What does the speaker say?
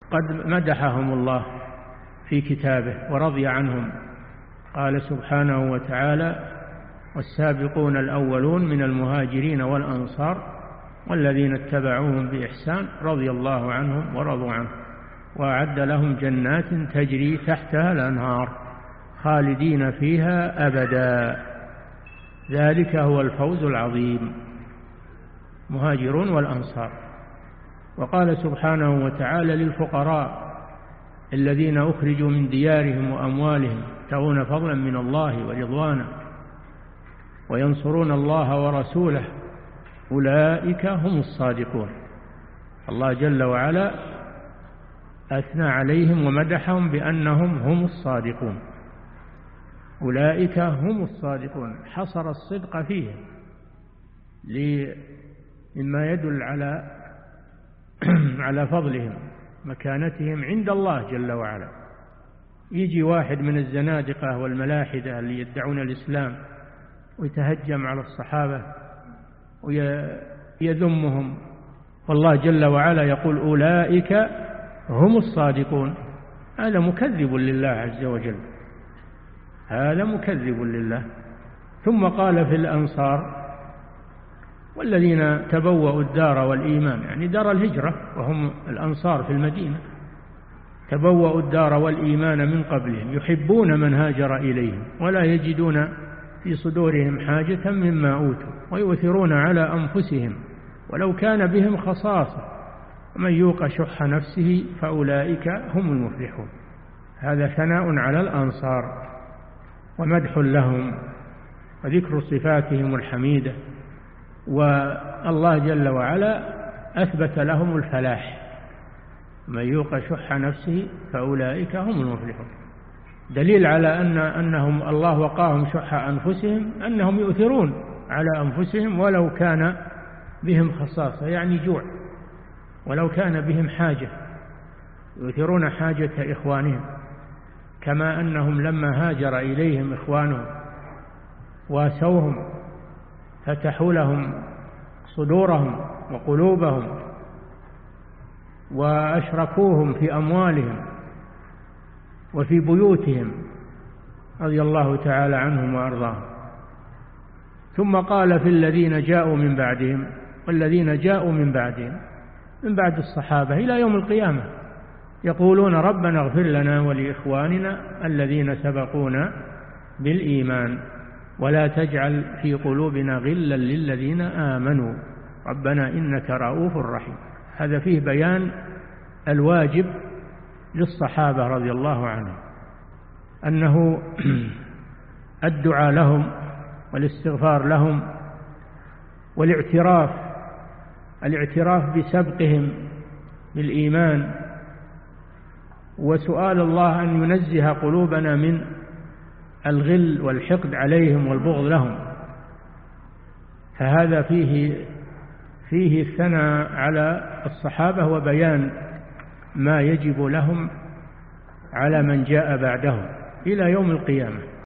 قد مدحهم الله في كتابه ورضي عنهم. قال سبحانه وتعالى: والسابقون الأولون من المهاجرين والأنصار والذين اتبعوهم بإحسان رضي الله عنهم ورضوا عنه وأعد لهم جنات تجري تحتها الأنهار خالدين فيها أبدا ذلك هو الفوز العظيم. مهاجرون والأنصار. وقال سبحانه وتعالى: للفقراء الذين أخرجوا من ديارهم وأموالهم يبتغون فضلا من الله ورضوانا وينصرون الله ورسوله أولئك هم الصادقون. الله جل وعلا أثنى عليهم ومدحهم بأنهم هم الصادقون. أولئك هم الصادقون، حصر الصدق فيهم مما يدل على فضلهم مكانتهم عند الله جل وعلا. يجي واحد من الزنادقة والملاحدة اللي يدعون الإسلام ويتهجم على الصحابة ويذمهم، والله جل وعلا يقول: أولئك هم الصادقون. هذا مكذب لله عز وجل، هذا مكذب لله. ثم قال في الأنصار: والذين تبوأوا الدار والإيمان، يعني دار الهجرة وهم الأنصار في المدينة، تبوأوا الدار والإيمان من قبلهم يحبون من هاجر إليهم ولا يجدون في صدورهم حاجة مما أوتوا ويؤثرون على أنفسهم ولو كان بهم خصاصة ومن يوق شح نفسه فأولئك هم المفلحون. هذا ثناء على الأنصار ومدح لهم وذكر صفاتهم الحميدة. والله جل وعلا أثبت لهم الفلاح: من يوق شح نفسه فأولئك هم المفلحون. دليل على أنهم الله وقاهم شح أنفسهم أنهم يؤثرون على أنفسهم ولو كان بهم خصاصة، يعني جوع، ولو كان بهم حاجة، يؤثرون حاجة إخوانهم، كما أنهم لما هاجر إليهم إخوانهم واسوهم فتحوا لهم صدورهم وقلوبهم وأشركوهم في أموالهم وفي بيوتهم رضي الله تعالى عنهم وأرضاهم. ثم قال في الذين جاءوا من بعدهم، والذين جاءوا من بعدهم من بعد الصحابة إلى يوم القيامة يقولون: ربنا اغفر لنا ولإخواننا الذين سبقونا بالإيمان ولا تجعل في قلوبنا غلا للذين آمنوا ربنا إنك رؤوف رحيم. هذا فيه بيان الواجب للصحابة رضي الله عنهم، أنه الدعاء لهم والاستغفار لهم والاعتراف بسبقهم بالإيمان، وسؤال الله أن ينزه قلوبنا من الغل والحقد عليهم والبغض لهم. فهذا فيه الثناء على الصحابة وبيان ما يجب لهم على من جاء بعدهم إلى يوم القيامة.